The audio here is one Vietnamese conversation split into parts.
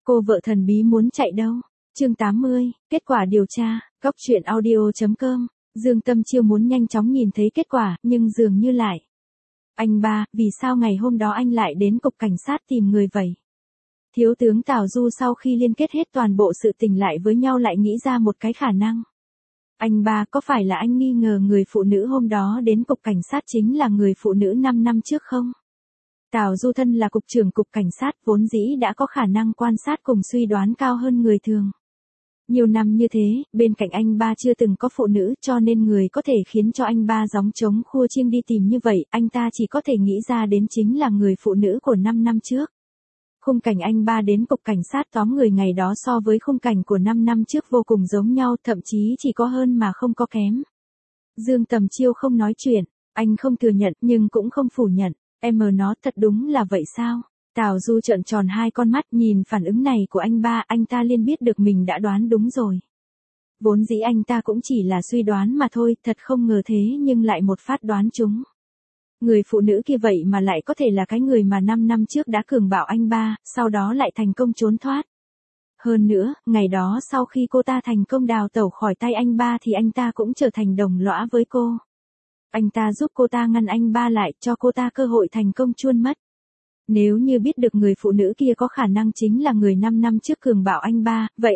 Cô vợ thần bí muốn chạy đâu? Chương 80, kết quả điều tra, Cóc truyện audio.com. Dương Tâm Chiêu muốn nhanh chóng nhìn thấy kết quả, nhưng dường như lại. Anh ba, vì sao ngày hôm đó anh lại đến cục cảnh sát tìm người vậy? Thiếu tướng Tào Du sau khi liên kết hết toàn bộ sự tình lại với nhau lại nghĩ ra một cái khả năng. Anh ba, có phải là anh nghi ngờ người phụ nữ hôm đó đến cục cảnh sát chính là người phụ nữ 5 năm trước không? Tào Du thân là cục trưởng cục cảnh sát vốn dĩ đã có khả năng quan sát cùng suy đoán cao hơn người thường. Nhiều năm như thế, bên cạnh anh ba chưa từng có phụ nữ cho nên người có thể khiến cho anh ba gióng trống khua chiêng đi tìm như vậy, anh ta chỉ có thể nghĩ ra đến chính là người phụ nữ của 5 năm trước. Khung cảnh anh ba đến cục cảnh sát tóm người ngày đó so với khung cảnh của 5 năm trước vô cùng giống nhau, thậm chí chỉ có hơn mà không có kém. Dương Tầm Chiêu không nói chuyện, anh không thừa nhận nhưng cũng không phủ nhận. Em nó thật đúng là vậy sao? Tào Du trợn tròn hai con mắt nhìn phản ứng này của anh ba, anh ta liền biết được mình đã đoán đúng rồi. Vốn dĩ anh ta cũng chỉ là suy đoán mà thôi, thật không ngờ thế nhưng lại một phát đoán trúng. Người phụ nữ kia vậy mà lại có thể là cái người mà 5 năm trước đã cường bạo anh ba, sau đó lại thành công trốn thoát. Hơn nữa, ngày đó sau khi cô ta thành công đào tẩu khỏi tay anh ba thì anh ta cũng trở thành đồng lõa với cô. Anh ta giúp cô ta ngăn anh ba lại, cho cô ta cơ hội thành công chuôn mất. Nếu như biết được người phụ nữ kia có khả năng chính là người 5 năm trước cường bạo anh ba, vậy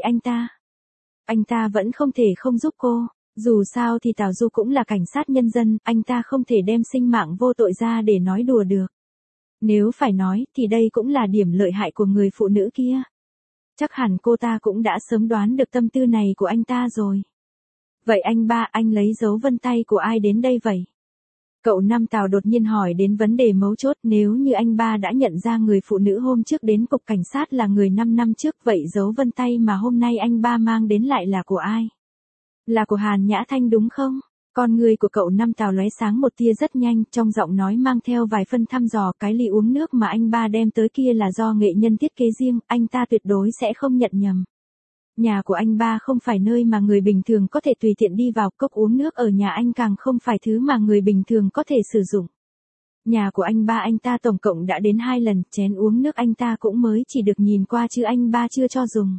anh ta vẫn không thể không giúp cô. Dù sao thì Tào Du cũng là cảnh sát nhân dân, anh ta không thể đem sinh mạng vô tội ra để nói đùa được. Nếu phải nói thì đây cũng là điểm lợi hại của người phụ nữ kia. Chắc hẳn cô ta cũng đã sớm đoán được tâm tư này của anh ta rồi. Vậy anh ba, anh lấy dấu vân tay của ai đến đây vậy? Cậu Năm Tào đột nhiên hỏi đến vấn đề mấu chốt, nếu như anh ba đã nhận ra người phụ nữ hôm trước đến cục cảnh sát là người 5 năm trước, vậy dấu vân tay mà hôm nay anh ba mang đến lại là của ai? Là của Hàn Nhã Thanh đúng không? Con người của cậu Năm Tào lóe sáng một tia rất nhanh, trong giọng nói mang theo vài phân thăm dò, cái ly uống nước mà anh ba đem tới kia là do nghệ nhân thiết kế riêng, anh ta tuyệt đối sẽ không nhận nhầm. Nhà của anh ba không phải nơi mà người bình thường có thể tùy tiện đi vào, cốc uống nước ở nhà anh càng không phải thứ mà người bình thường có thể sử dụng. Nhà của anh ba anh ta tổng cộng đã đến 2 lần, chén uống nước anh ta cũng mới chỉ được nhìn qua chứ anh ba chưa cho dùng.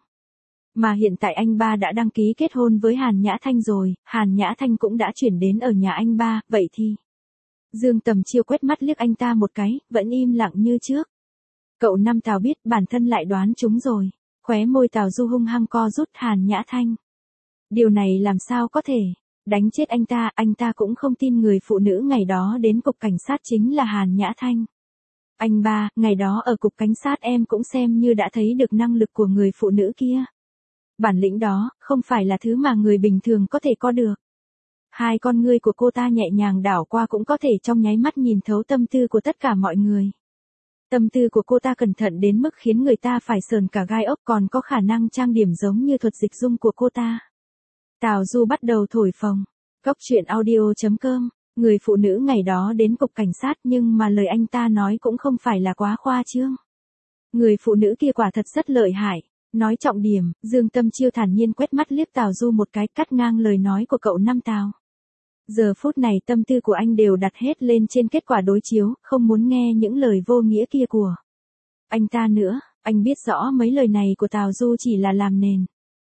Mà hiện tại anh ba đã đăng ký kết hôn với Hàn Nhã Thanh rồi, Hàn Nhã Thanh cũng đã chuyển đến ở nhà anh ba, vậy thì. Dương Tầm Chiêu quét mắt liếc anh ta một cái, vẫn im lặng như trước. Cậu Năm Tào biết bản thân lại đoán trúng rồi. Khóe môi Tào Du hung hăng co rút, Hàn Nhã Thanh. Điều này làm sao có thể, đánh chết anh ta cũng không tin người phụ nữ ngày đó đến cục cảnh sát chính là Hàn Nhã Thanh. Anh ba, ngày đó ở cục cảnh sát em cũng xem như đã thấy được năng lực của người phụ nữ kia. Bản lĩnh đó, không phải là thứ mà người bình thường có thể có được. Hai con ngươi của cô ta nhẹ nhàng đảo qua cũng có thể trong nháy mắt nhìn thấu tâm tư của tất cả mọi người. Tâm tư của cô ta cẩn thận đến mức khiến người ta phải sờn cả gai ốc, còn có khả năng trang điểm giống như thuật dịch dung của cô ta. Tào Du bắt đầu thổi phồng. Cóc truyện audio.com. Người phụ nữ ngày đó đến cục cảnh sát nhưng mà lời anh ta nói cũng không phải là quá khoa trương. Người phụ nữ kia quả thật rất lợi hại. Nói trọng điểm, Dương Tâm Chiêu thản nhiên quét mắt liếc Tào Du một cái, cắt ngang lời nói của cậu Năm Tào. Giờ phút này tâm tư của anh đều đặt hết lên trên kết quả đối chiếu, không muốn nghe những lời vô nghĩa kia của anh ta nữa. Anh biết rõ mấy lời này của Tào Du chỉ là làm nền.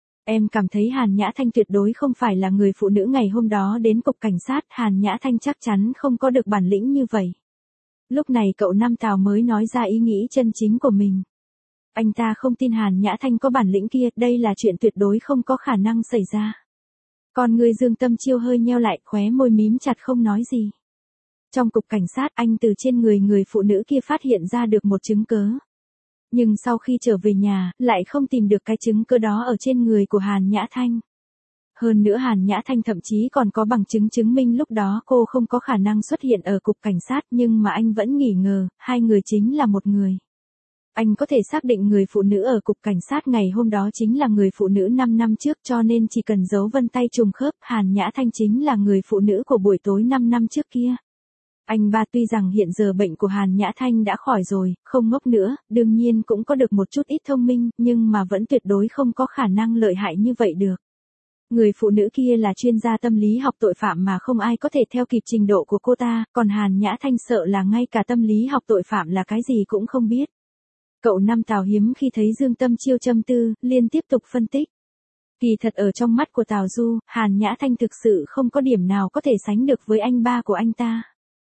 Em cảm thấy Hàn Nhã Thanh tuyệt đối không phải là người phụ nữ ngày hôm đó đến cục cảnh sát, Hàn Nhã Thanh chắc chắn không có được bản lĩnh như vậy. Lúc này cậu Năm Tào mới nói ra ý nghĩ chân chính của mình. Anh ta không tin Hàn Nhã Thanh có bản lĩnh kia, đây là chuyện tuyệt đối không có khả năng xảy ra. Còn người Dương Tâm Chiêu hơi nheo lại, khóe môi mím chặt không nói gì. Trong cục cảnh sát anh từ trên người phụ nữ kia phát hiện ra được một chứng cớ. Nhưng sau khi trở về nhà, lại không tìm được cái chứng cớ đó ở trên người của Hàn Nhã Thanh. Hơn nữa Hàn Nhã Thanh thậm chí còn có bằng chứng chứng minh lúc đó cô không có khả năng xuất hiện ở cục cảnh sát, nhưng mà anh vẫn nghi ngờ, hai người chính là một người. Anh có thể xác định người phụ nữ ở cục cảnh sát ngày hôm đó chính là người phụ nữ 5 năm trước, cho nên chỉ cần dấu vân tay trùng khớp, Hàn Nhã Thanh chính là người phụ nữ của buổi tối 5 năm trước kia. Anh ba tuy rằng hiện giờ bệnh của Hàn Nhã Thanh đã khỏi rồi, không ngốc nữa, đương nhiên cũng có được một chút ít thông minh, nhưng mà vẫn tuyệt đối không có khả năng lợi hại như vậy được. Người phụ nữ kia là chuyên gia tâm lý học tội phạm mà không ai có thể theo kịp trình độ của cô ta, còn Hàn Nhã Thanh sợ là ngay cả tâm lý học tội phạm là cái gì cũng không biết. Cậu Năm Tào hiếm khi thấy Dương Tâm Chiêu châm tư, liền tiếp tục phân tích. Kỳ thật ở trong mắt của Tào Du, Hàn Nhã Thanh thực sự không có điểm nào có thể sánh được với anh ba của anh ta.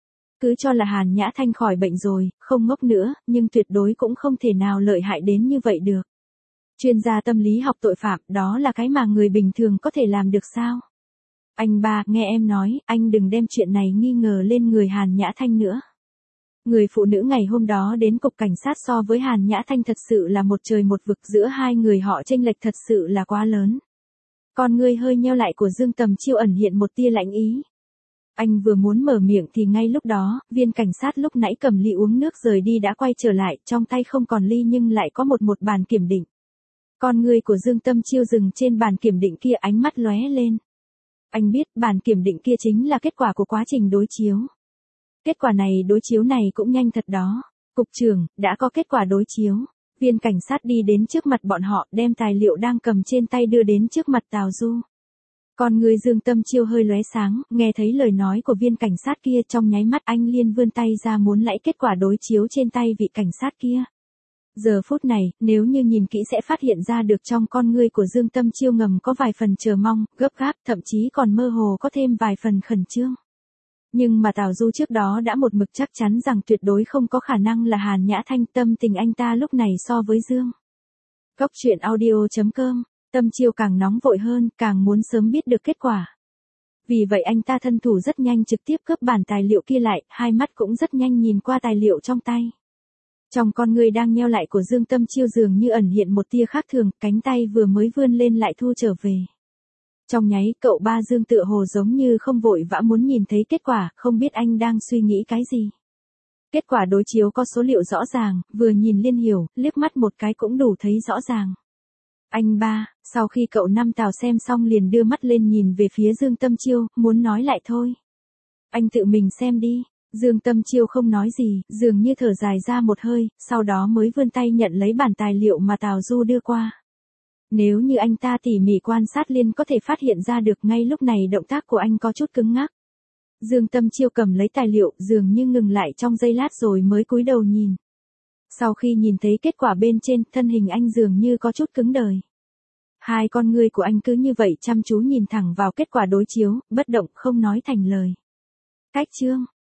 Cứ cho là Hàn Nhã Thanh khỏi bệnh rồi, không ngốc nữa, nhưng tuyệt đối cũng không thể nào lợi hại đến như vậy được. Chuyên gia tâm lý học tội phạm, đó là cái mà người bình thường có thể làm được sao? Anh ba, nghe em nói, anh đừng đem chuyện này nghi ngờ lên người Hàn Nhã Thanh nữa. Người phụ nữ ngày hôm đó đến cục cảnh sát so với Hàn Nhã Thanh thật sự là một trời một vực, giữa hai người họ chênh lệch thật sự là quá lớn. Con ngươi hơi nheo lại của Dương Tầm Chiêu ẩn hiện một tia lạnh ý. Anh vừa muốn mở miệng thì ngay lúc đó, viên cảnh sát lúc nãy cầm ly uống nước rời đi đã quay trở lại, trong tay không còn ly nhưng lại có một bàn kiểm định. Con ngươi của Dương Tâm Chiêu dừng trên bàn kiểm định kia, ánh mắt lóe lên. Anh biết bàn kiểm định kia chính là kết quả của quá trình đối chiếu. Kết quả này đối chiếu này cũng nhanh thật đó. Cục trưởng, đã có kết quả đối chiếu. Viên cảnh sát đi đến trước mặt bọn họ, đem tài liệu đang cầm trên tay đưa đến trước mặt Tào Du. Con người Dương Tâm Chiêu hơi lóe sáng, nghe thấy lời nói của viên cảnh sát kia, trong nháy mắt anh liền vươn tay ra muốn lẫy kết quả đối chiếu trên tay vị cảnh sát kia. Giờ phút này, nếu như nhìn kỹ sẽ phát hiện ra được trong con ngươi của Dương Tâm Chiêu ngầm có vài phần chờ mong, gấp gáp, thậm chí còn mơ hồ có thêm vài phần khẩn trương. Nhưng mà Tào Du trước đó đã một mực chắc chắn rằng tuyệt đối không có khả năng là Hàn Nhã Thanh, tâm tình anh ta lúc này so với Dương. Góc truyện audio.com, Tâm Chiêu càng nóng vội hơn, càng muốn sớm biết được kết quả. Vì vậy anh ta thân thủ rất nhanh trực tiếp cướp bản tài liệu kia lại, hai mắt cũng rất nhanh nhìn qua tài liệu trong tay. Trong con người đang nheo lại của Dương Tâm Chiêu dường như ẩn hiện một tia khác thường, cánh tay vừa mới vươn lên lại thu trở về. Trong nháy, cậu ba Dương tựa hồ giống như không vội vã muốn nhìn thấy kết quả, không biết anh đang suy nghĩ cái gì. Kết quả đối chiếu có số liệu rõ ràng, vừa nhìn liên hiểu, liếc mắt một cái cũng đủ thấy rõ ràng. Anh ba, sau khi cậu Năm Tào xem xong liền đưa mắt lên nhìn về phía Dương Tâm Chiêu, muốn nói lại thôi. Anh tự mình xem đi. Dương Tâm Chiêu không nói gì, dường như thở dài ra một hơi, sau đó mới vươn tay nhận lấy bản tài liệu mà Tào Du đưa qua. Nếu như anh ta tỉ mỉ quan sát liền có thể phát hiện ra được ngay lúc này động tác của anh có chút cứng ngắc. Dương Tâm Chiêu cầm lấy tài liệu, dường như ngừng lại trong giây lát rồi mới cúi đầu nhìn. Sau khi nhìn thấy kết quả bên trên, thân hình anh dường như có chút cứng đờ. Hai con ngươi của anh cứ như vậy chăm chú nhìn thẳng vào kết quả đối chiếu, bất động không nói thành lời. Cách chương